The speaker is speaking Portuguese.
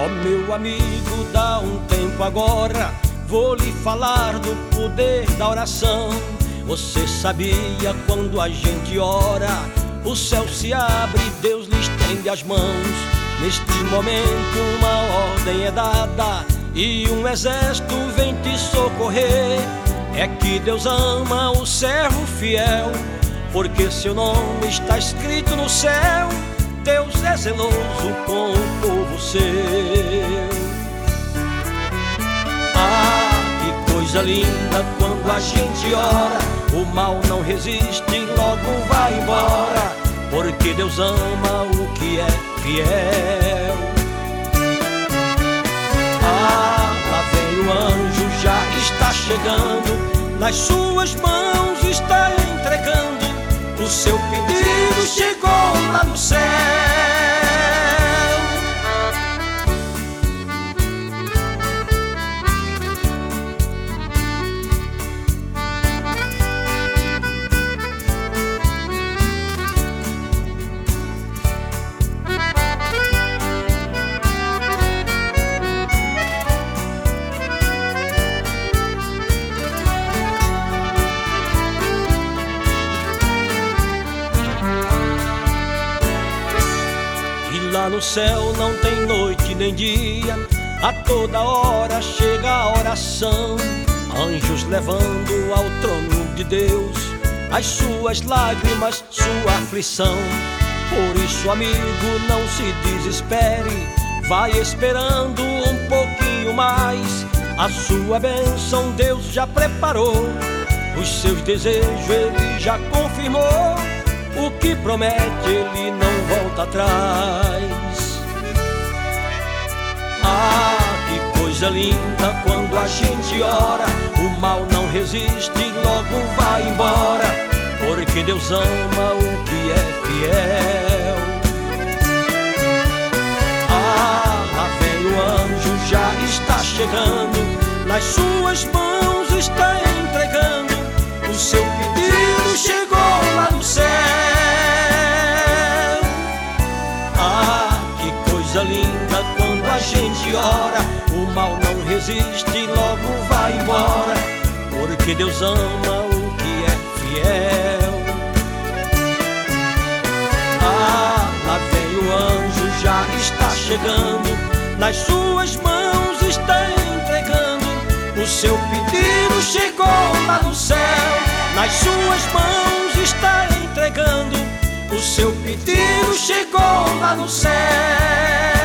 Ó meu amigo, dá um tempo agora, vou lhe falar do poder da oração. Você sabia, quando a gente ora, o céu se abre e Deus lhe estende as mãos. Neste momento uma ordem é dada e um exército vem te socorrer. É que Deus ama o servo fiel, porque seu nome está escrito no céu. Deus é zeloso com o povo seu. Ah, que coisa linda quando a gente ora, o mal não resiste, logo vai embora, porque Deus ama o que é fiel. Ah, lá vem o anjo, já está chegando, nas suas mãos está entregando. O seu pedido chegou lá no céu. Lá no céu não tem noite nem dia, a toda hora chega a oração. Anjos levando ao trono de Deus as suas lágrimas, sua aflição. Por isso, amigo, não se desespere, vai esperando um pouquinho mais. A sua bênção Deus já preparou, os seus desejos Ele já confirmou. O que promete Ele não volta atrás. Ah, que coisa linda quando a gente ora, o mal não resiste, logo vai embora, porque Deus ama o que é fiel. Ah, lá vem o anjo, já está chegando, nas suas mãos está entregando. O seu pedido chegou lá no céu. Ah, que coisa linda quando a gente ora, o mal não resiste, logo vai embora, porque Deus ama o que é fiel. Ah, lá vem o anjo, já está chegando, nas suas mãos está entregando. O seu pedido chegou lá no céu, nas suas mãos está entregando. O seu pedido chegou lá no céu.